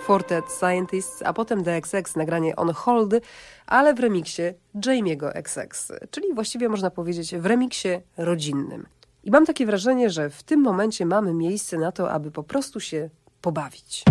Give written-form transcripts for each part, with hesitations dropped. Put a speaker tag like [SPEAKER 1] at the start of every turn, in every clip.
[SPEAKER 1] Quartet Scientists, a potem The XX, nagranie On Hold, ale w remiksie Jamie'ego XX, czyli właściwie można powiedzieć w remiksie rodzinnym. I mam takie wrażenie, że w tym momencie mamy miejsce na to, aby po prostu się pobawić.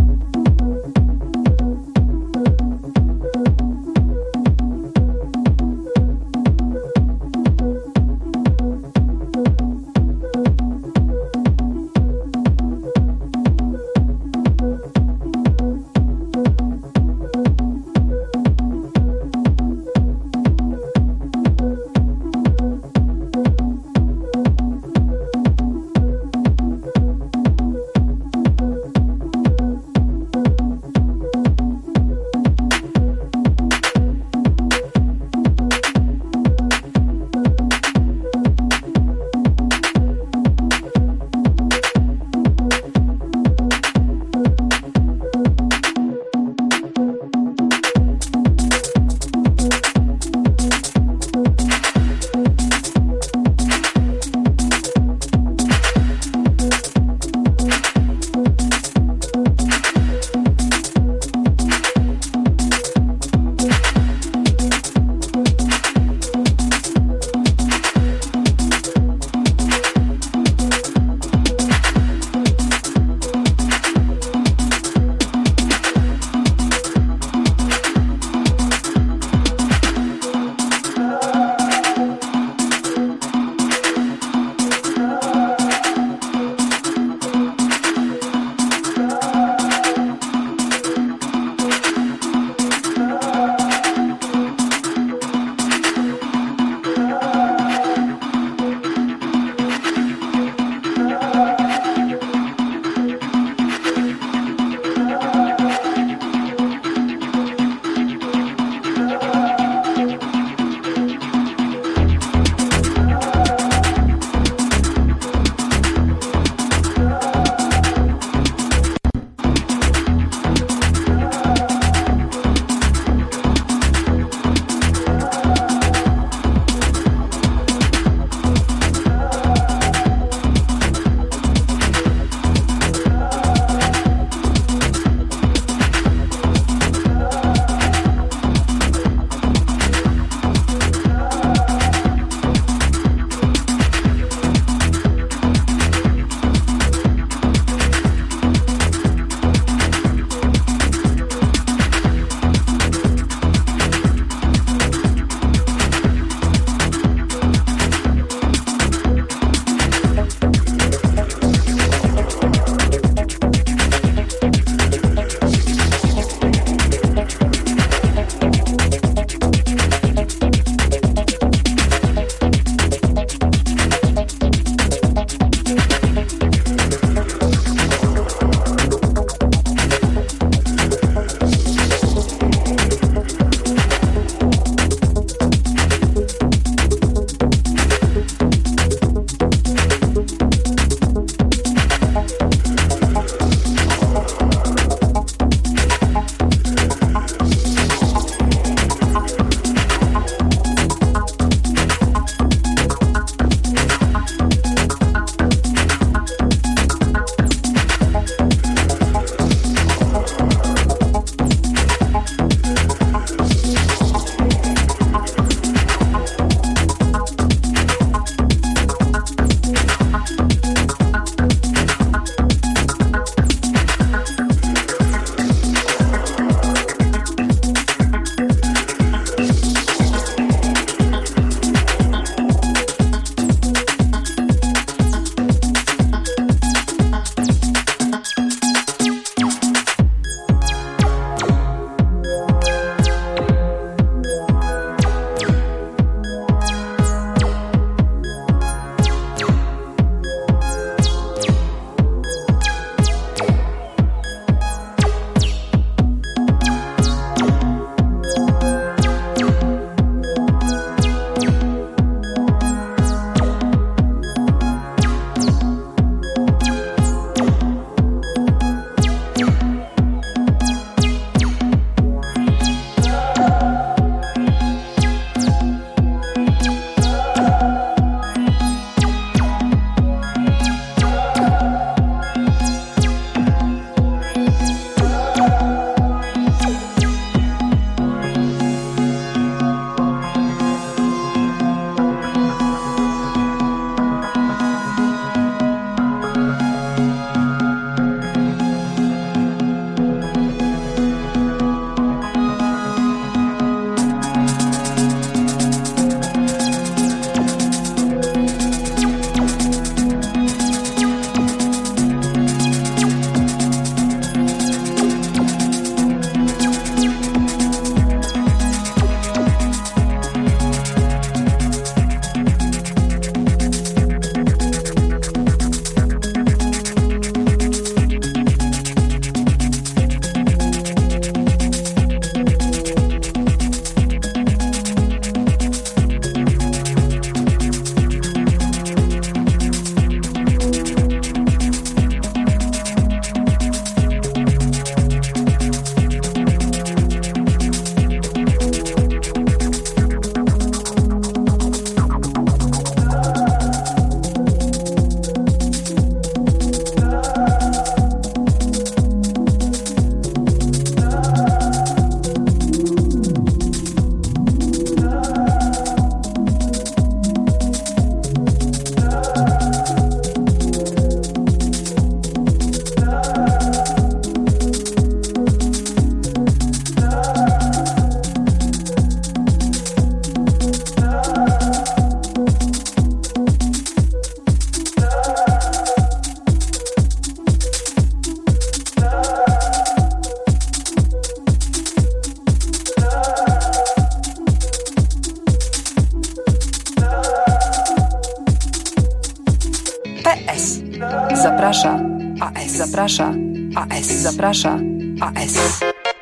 [SPEAKER 1] AS zaprasza. AS zaprasza. AS.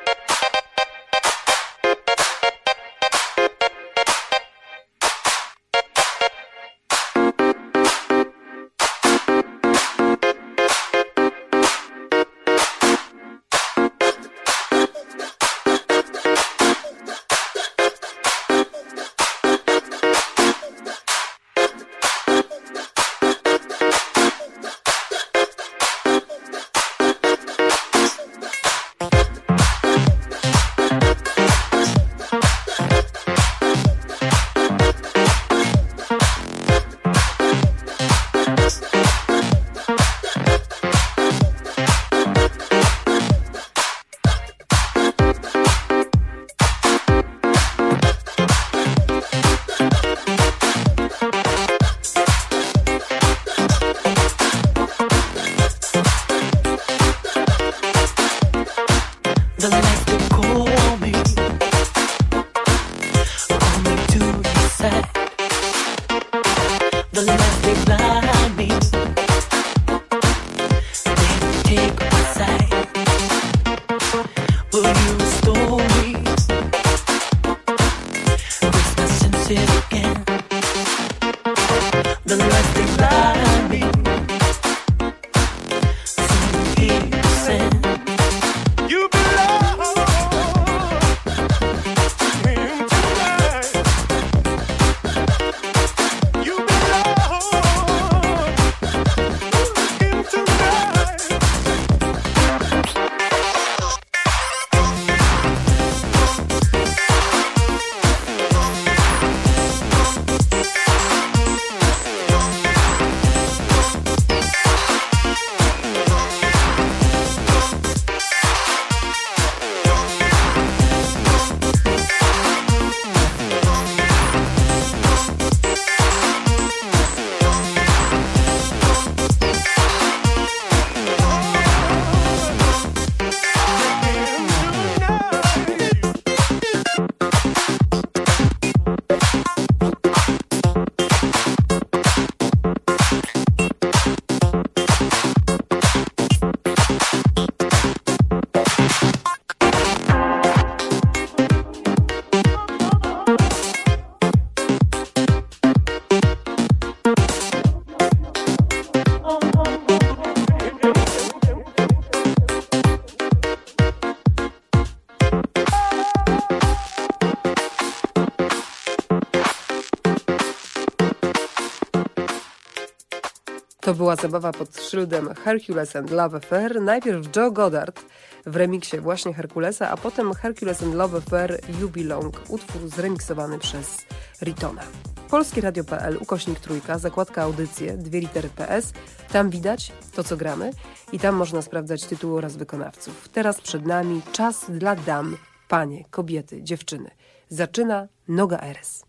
[SPEAKER 1] To była zabawa pod szyldem Hercules and Love Affair. Najpierw Joe Goddard w remiksie właśnie Herkulesa, a potem Hercules and Love Affair You Belong, utwór zremiksowany przez Ritona. Polskieradio.pl, /3, zakładka audycje, 2 litery PS. Tam widać to, co gramy i tam można sprawdzać tytuły oraz wykonawców. Teraz przed nami czas dla dam, panie, kobiety, dziewczyny. Zaczyna Noga Eres.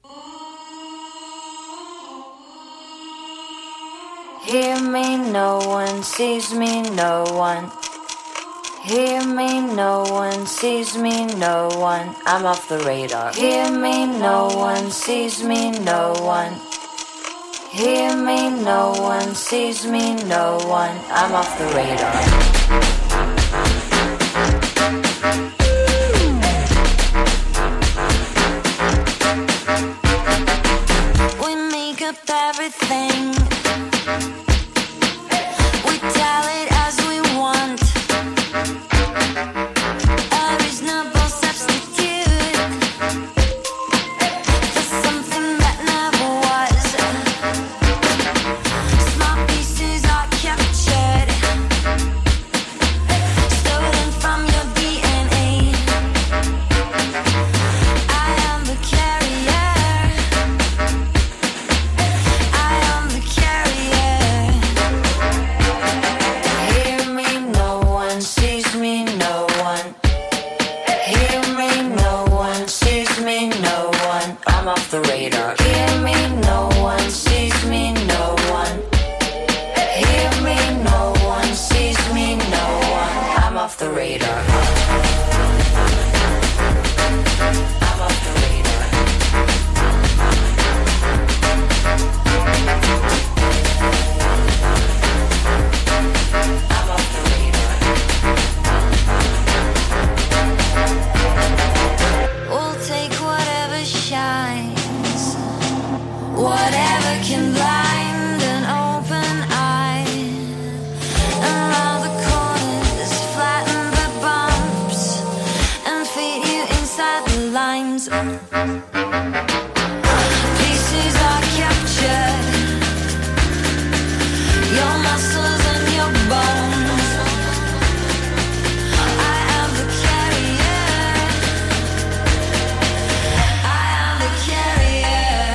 [SPEAKER 2] Hear me, no one sees me, no one. Hear me, no one sees me, no one. I'm off the radar. Hear me, no one sees me, no one. Hear me, no one sees me, no one. I'm off the radar. We make up everything. We tell it as we want. A reasonable substitute for something that never was. Small pieces are captured, stolen from your DNA. I am the carrier. I am the carrier. Hear me, no one sees me, no one. Hear me, no one sees me, no one. I'm off the radar. Hear me, no one sees me, no one. Hear me, no one sees me, no one. I'm off the radar. I'm off the radar. I'm off the radar. Pieces are captured, your muscles and your bones. I am the carrier, I am the carrier.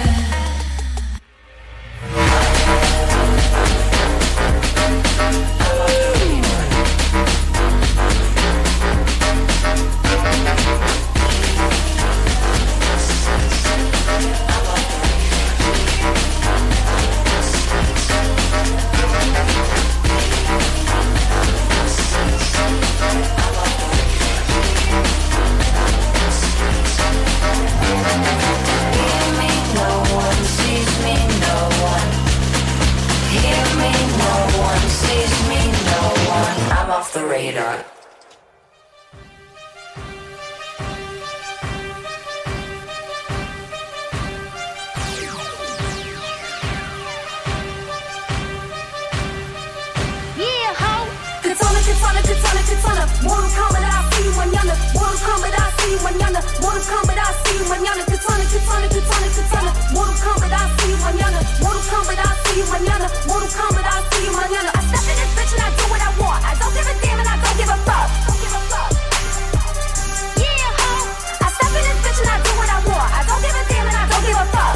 [SPEAKER 2] Off the radar.
[SPEAKER 3] Yeah, ho! Katana, katana, katana, katana. Mortal Kombat, I see you mañana. Mortal Kombat, I see you mañana. Mortal Kombat, I see you mañana. Katana, katana, katana, katana. Mortal Kombat, I see you mañana. Mortal Kombat, I see you mañana. Mortal Kombat, I see you mañana. I step in this bitch and I do what I want. I don't give a damn and I don't give a fuck. Yeah, ho! I step in this bitch and I do what I want. I don't give a damn and I don't give a fuck.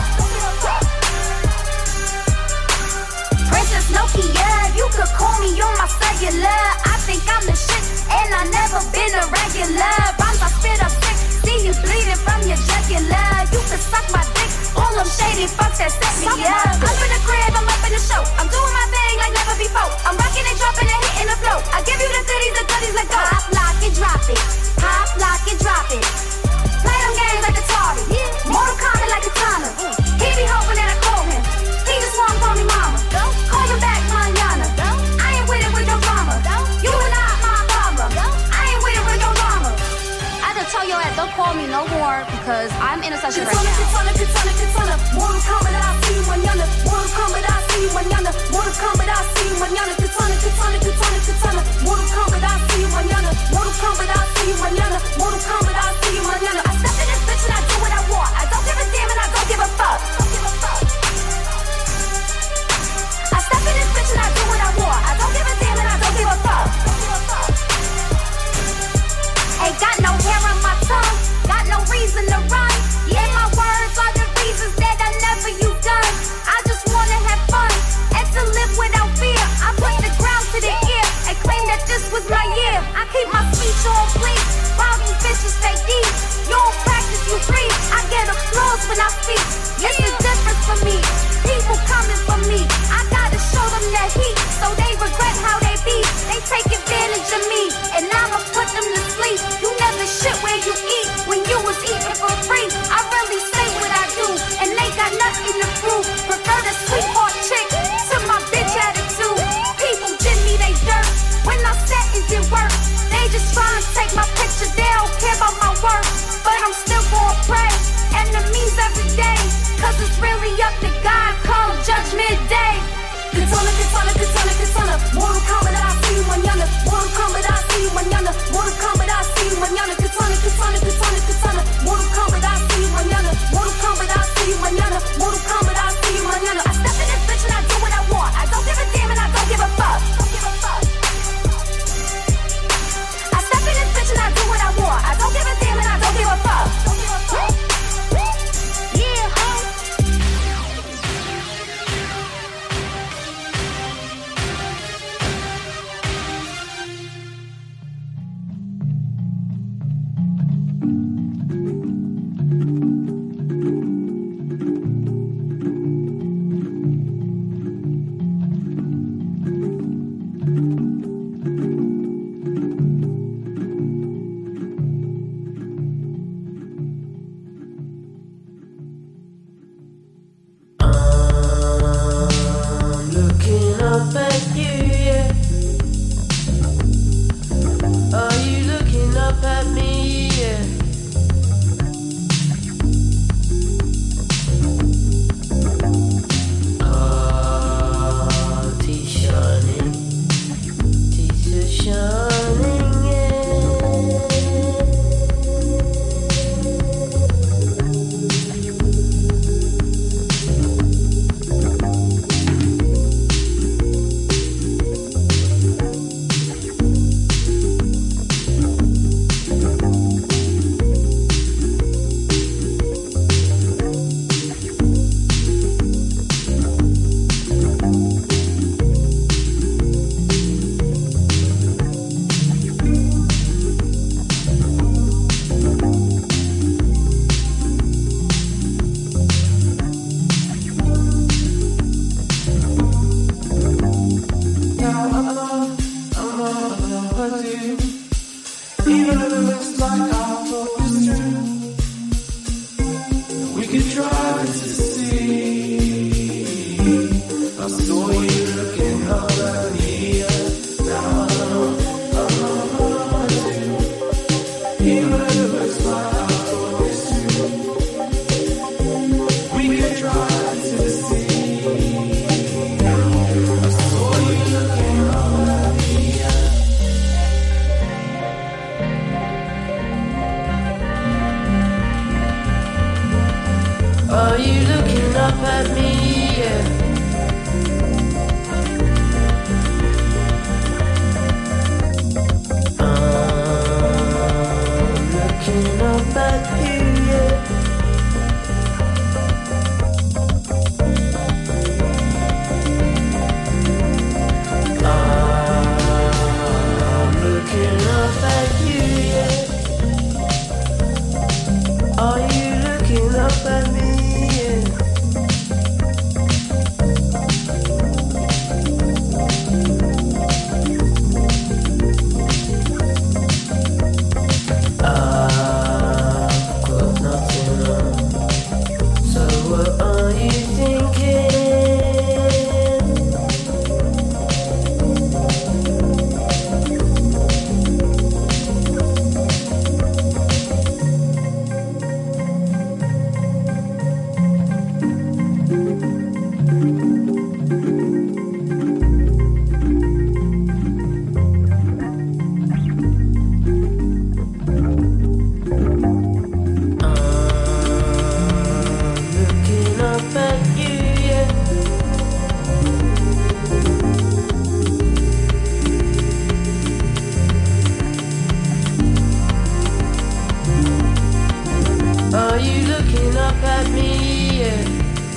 [SPEAKER 3] Princess Nokia, you could call me on my cellular. I think I'm the shit, and I never been a regular. Rhymes I spit up sick, see you bleeding from your jugular. You could suck my dick, all them shady fucks that set me up. Up in the crib, I'm up in the show. I'm doing my thing like never before. I'm rocking and dropping and hitting the flow. I give you the goodies, let go. Pop, lock, and drop it. Pop, lock, and drop it. Play them games like Atari. Mortal Kombat like Katana. He be hoping that I call him. He just wanna call me mama. Call him back mañana. I ain't with it with your drama. You and I, my problem. I ain't with it with your drama.
[SPEAKER 4] I just tell your ass, don't call me no more because I'm in a session right now.
[SPEAKER 3] Katana, katana, katana. Mortal Kombat, I see you mañana. Mortal Kombat, I see you mañana. Mortal Kombat, I see you mañana. Katana, katana, katana, katana. Mortal Kombat, I see you mañana. Mortal Kombat, I see you mañana. Mortal Kombat, I see you mañana. I step in this bitch and I do what I want. I don't give a damn and I don't give a fuck. I step in this bitch and I do what I want. I don't give a damn and I don't give a fuck. Ain't got no hair on my tongue, got no reason to run. Yeah, my words are the reasons that I never you done. I just wanna have fun and to live without fear. I put the ground to the ear and claim that this was my year. I keep my speech on fleek, while these bitches stay deep. You don't practice, you free. I get applause when I speak. It's the difference for me. People coming for me. I gotta show them that heat, so they regret how they be. They take advantage of me, and I'ma put them to sleep. You never shit where you eat when you was eating for free. I really say what I do, and they got nothing to prove. Prefer the sweetheart chick to my bitch attitude. People did me they dirt when I said it did work. They just tryna take my
[SPEAKER 5] I do. Even if it looks like our hope is true, we could try to see. I saw you looking up at me, now I know I do. Even if it looks like our hope is true, we could try to see. I saw you looking up at me. Are you looking up at me? Yeah. I'm looking up at you, yeah. I'm looking up at you, yeah. Are you looking up at me? Are you looking up at me? Yeah.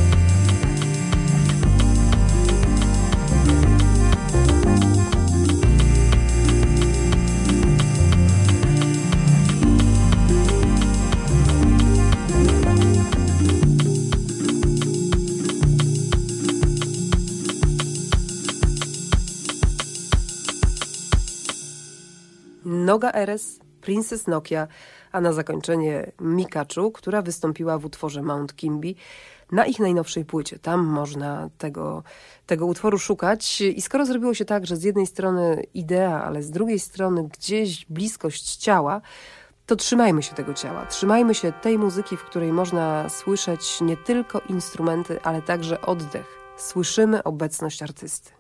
[SPEAKER 1] Noga Erez, Princess Nokia, a na zakończenie Mikachu, która wystąpiła w utworze Mount Kimby na ich najnowszej płycie. Tam można tego utworu szukać. I skoro zrobiło się tak, że z jednej strony idea, ale z drugiej strony gdzieś bliskość ciała, to trzymajmy się tego ciała. Trzymajmy się tej muzyki, w której można słyszeć nie tylko instrumenty, ale także oddech. Słyszymy obecność artysty.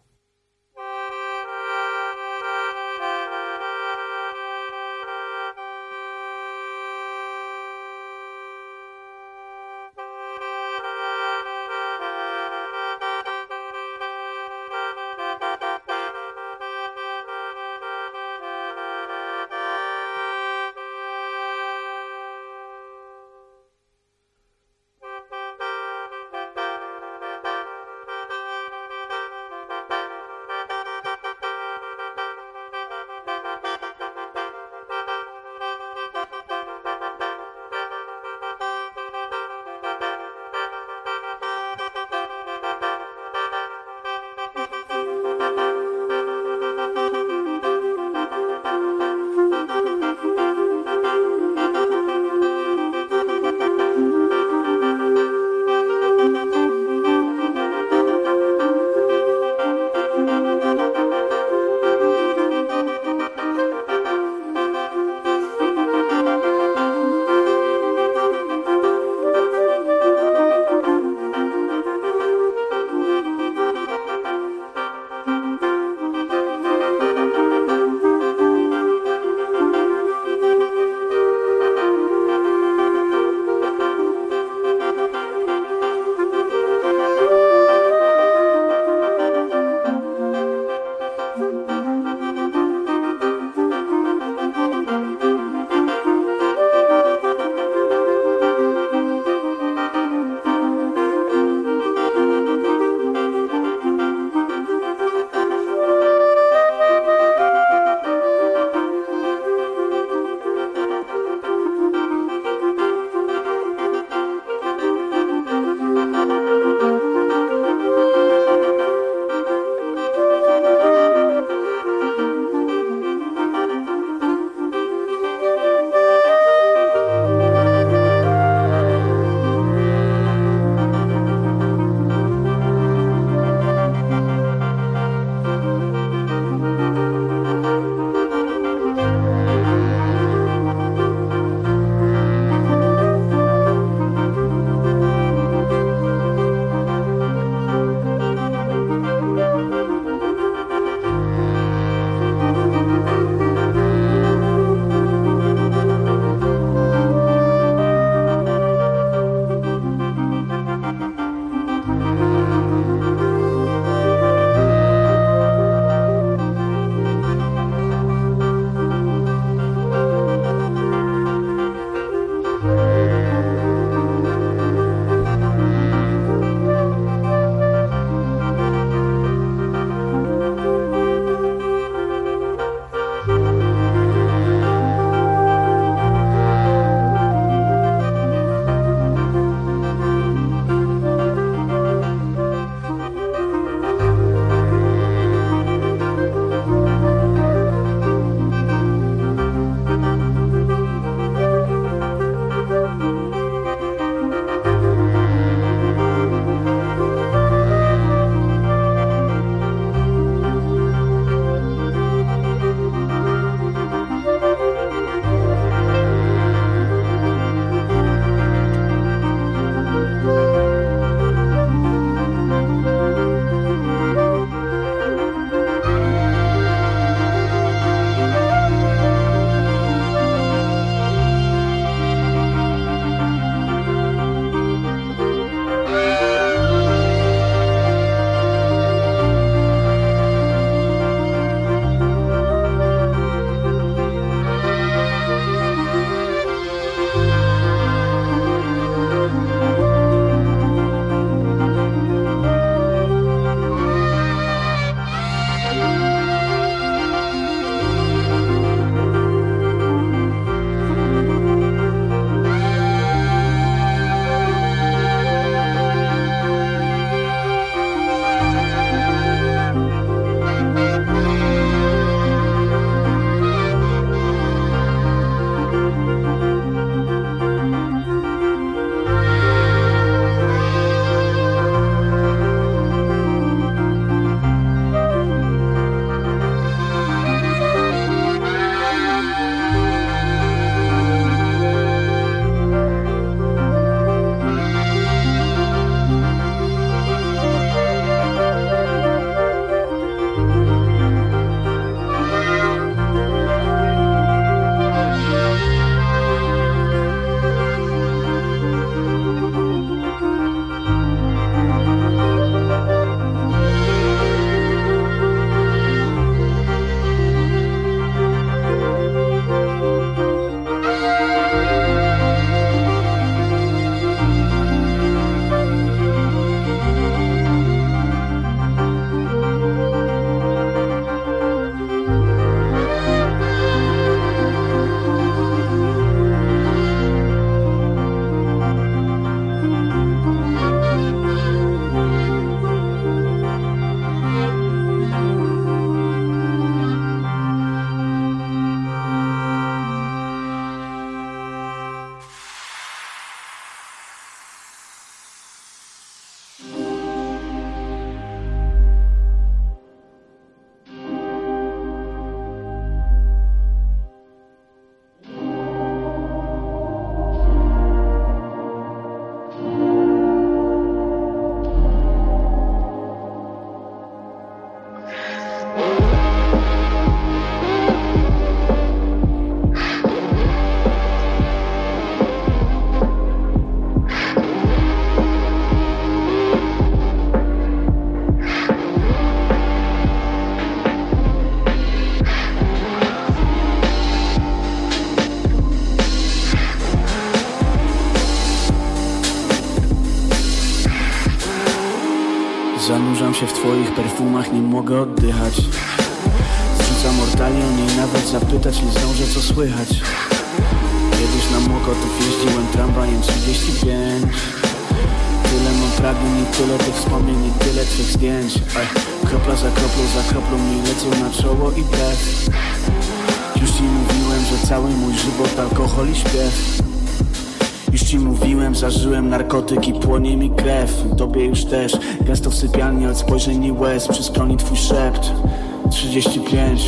[SPEAKER 6] Kocham się w twoich perfumach, nie mogę oddychać. Zrzucam mortalion i nawet zapytać nie zdążę co słychać. Kiedyś na Mokotów jeździłem tramwajem 35. Tyle mam pragnień i tyle tych wspomnień i tyle twych zdjęć. Kropla za kroplą mi lecą na czoło i brew. Już ci mówiłem, że cały mój żywot alkohol i śpiew. Już ci mówiłem, zażyłem narkotyki, płonie mi krew. Tobie już też, gęsto w sypialni od spojrzeń i łez. Przy skroni twój szept. 35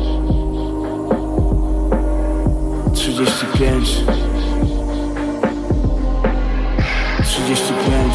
[SPEAKER 6] 35 35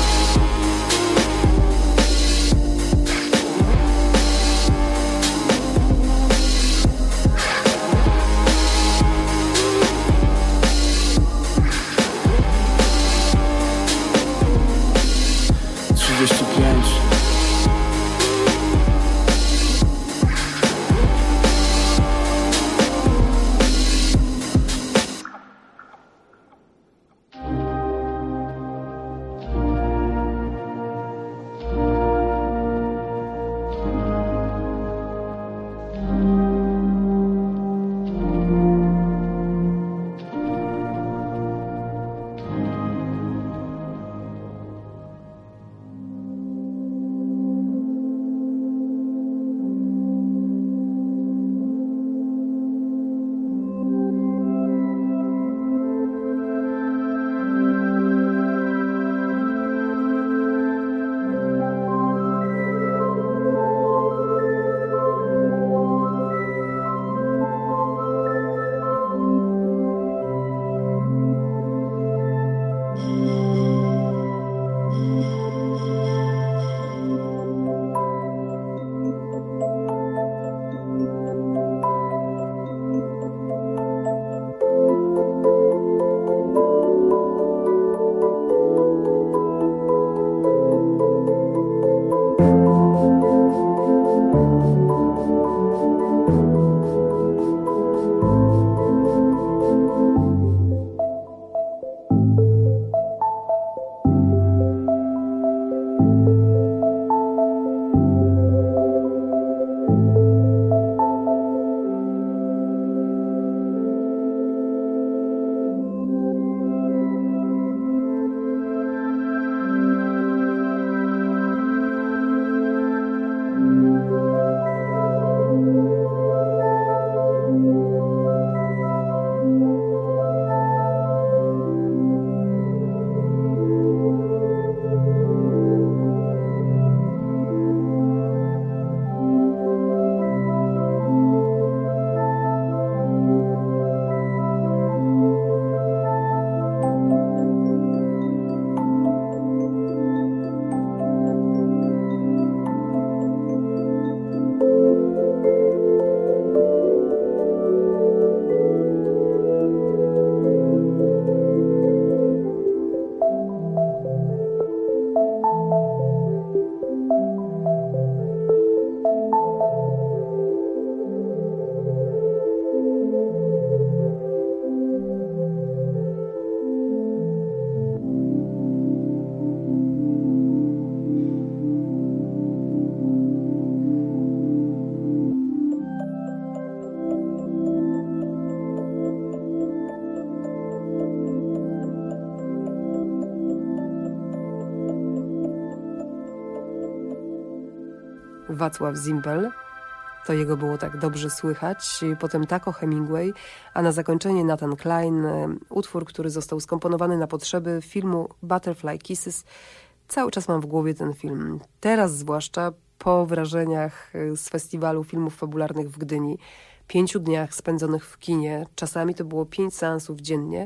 [SPEAKER 1] Wacław Zimbel. To jego było tak dobrze słychać. Potem Taco Hemingway, a na zakończenie Nathan Klein, utwór, który został skomponowany na potrzeby filmu Butterfly Kisses. Cały czas mam w głowie ten film. Teraz zwłaszcza po wrażeniach z festiwalu filmów fabularnych w Gdyni, 5 dniach spędzonych w kinie, czasami to było 5 seansów dziennie.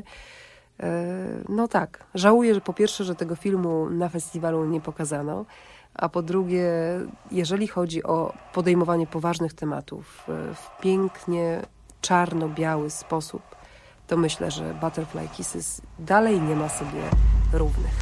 [SPEAKER 1] No tak, żałuję, że po pierwsze, że tego filmu na festiwalu nie pokazano, a po drugie, jeżeli chodzi o podejmowanie poważnych tematów w pięknie czarno-biały sposób, to myślę, że Butterfly Kisses dalej nie ma sobie równych.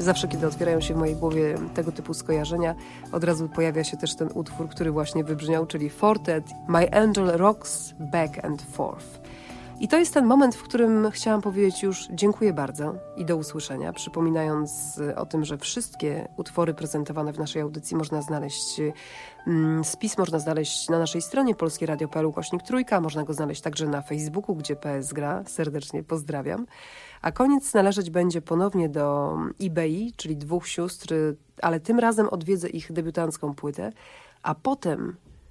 [SPEAKER 1] Zawsze, kiedy otwierają się w mojej głowie tego typu skojarzenia, od razu pojawia się też ten utwór, który właśnie wybrzmiał, czyli Fortet, My Angel Rocks Back and Forth. I to jest ten moment, w którym chciałam powiedzieć już dziękuję bardzo i do usłyszenia, przypominając o tym, że wszystkie utwory prezentowane w naszej audycji można znaleźć, spis można znaleźć na naszej stronie polskieradio.pl/3, można go znaleźć także na Facebooku, gdzie PS gra, serdecznie pozdrawiam. A koniec należeć będzie ponownie do eBay, czyli dwóch sióstr, ale tym razem odwiedzę ich debiutancką płytę, a potem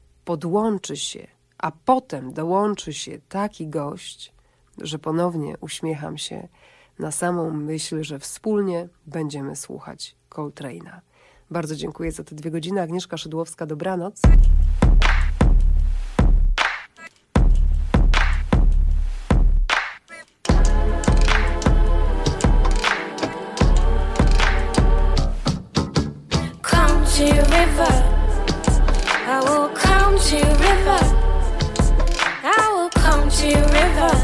[SPEAKER 1] dołączy się taki gość, że ponownie uśmiecham się na samą myśl, że wspólnie będziemy słuchać Coltrane'a. Bardzo dziękuję za te 2 godziny. Agnieszka Szydłowska, dobranoc.
[SPEAKER 2] Come to your river, I will come to your river, I will come to your river.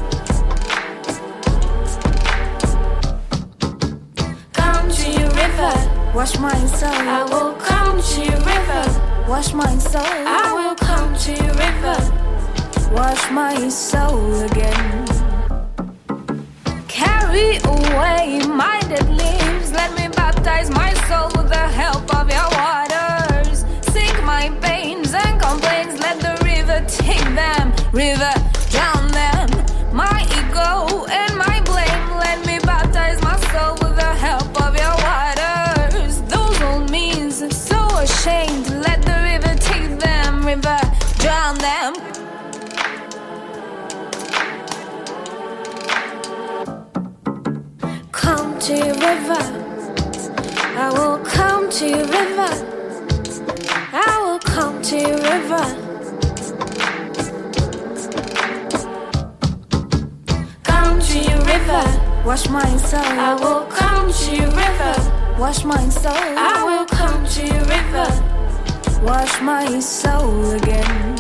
[SPEAKER 2] Come to your river, wash my soul. I will come to your river, wash my soul. I will come to your river, wash my soul again. Carry away my dead leaves, let me baptize my soul with the help of your waters. Sink my pains and complaints, let the river take them, river drown them. My ego and my blame, let me baptize my soul with the help of your waters. Those old means, so ashamed, let the river take them, river drown them. Come to your river, I will come to your river, I will come to your river. Come to your river, wash my soul. I will come to your river, wash my soul. I will come to your river, wash my soul again.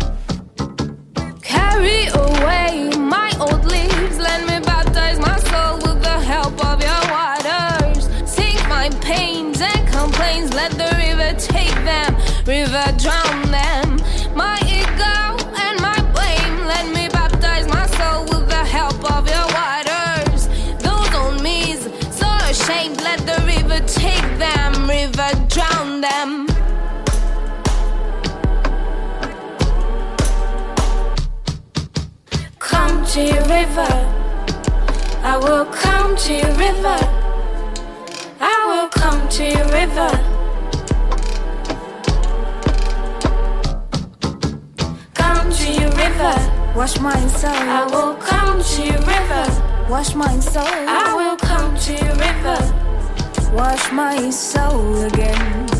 [SPEAKER 2] Carry away my old leaves, let me baptize my soul with the help of your waters. Sink my pains and complaints, let the river take them, river drown them. My ego and my blame, let me baptize my soul with the help of your waters. Those old me's so ashamed, let the river take them, river drown them. Come to your river, I will come to your river, I will come to your river. Come to your river, wash my soul. I will come to your river, wash my soul. I will come to your river, wash my soul again.